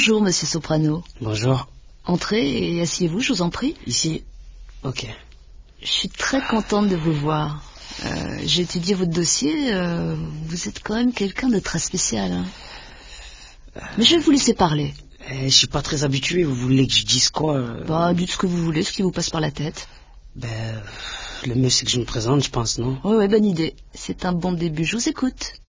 Bonjour, monsieur Soprano. Bonjour. Entrez et asseyez-vous, je vous en prie. Ici? Ok. Je suis très contente de vous voir. J'ai étudié votre dossier. Vous êtes quand même quelqu'un de très spécial. Hein. Mais je vais vous laisser parler. Je suis pas très habitué. Vous voulez que je dise quoi Bah, dites ce que vous voulez, ce qui vous passe par la tête. Le mieux c'est que je me présente, je pense, non? Oui, bonne idée. C'est un bon début. Je vous écoute.